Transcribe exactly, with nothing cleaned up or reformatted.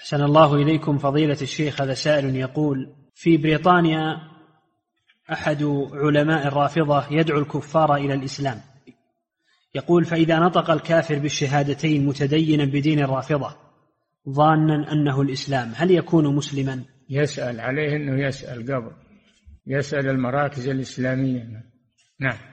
أحسن الله إليكم فضيلة الشيخ. هذا سائل يقول: في بريطانيا أحد علماء الرافضة يدعو الكفار إلى الإسلام، يقول: فإذا نطق الكافر بالشهادتين متدينا بدين الرافضة ظانا أنه الإسلام، هل يكون مسلما؟ يسأل عليه أنه يسأل قبل، يسأل المراكز الإسلامية. نعم.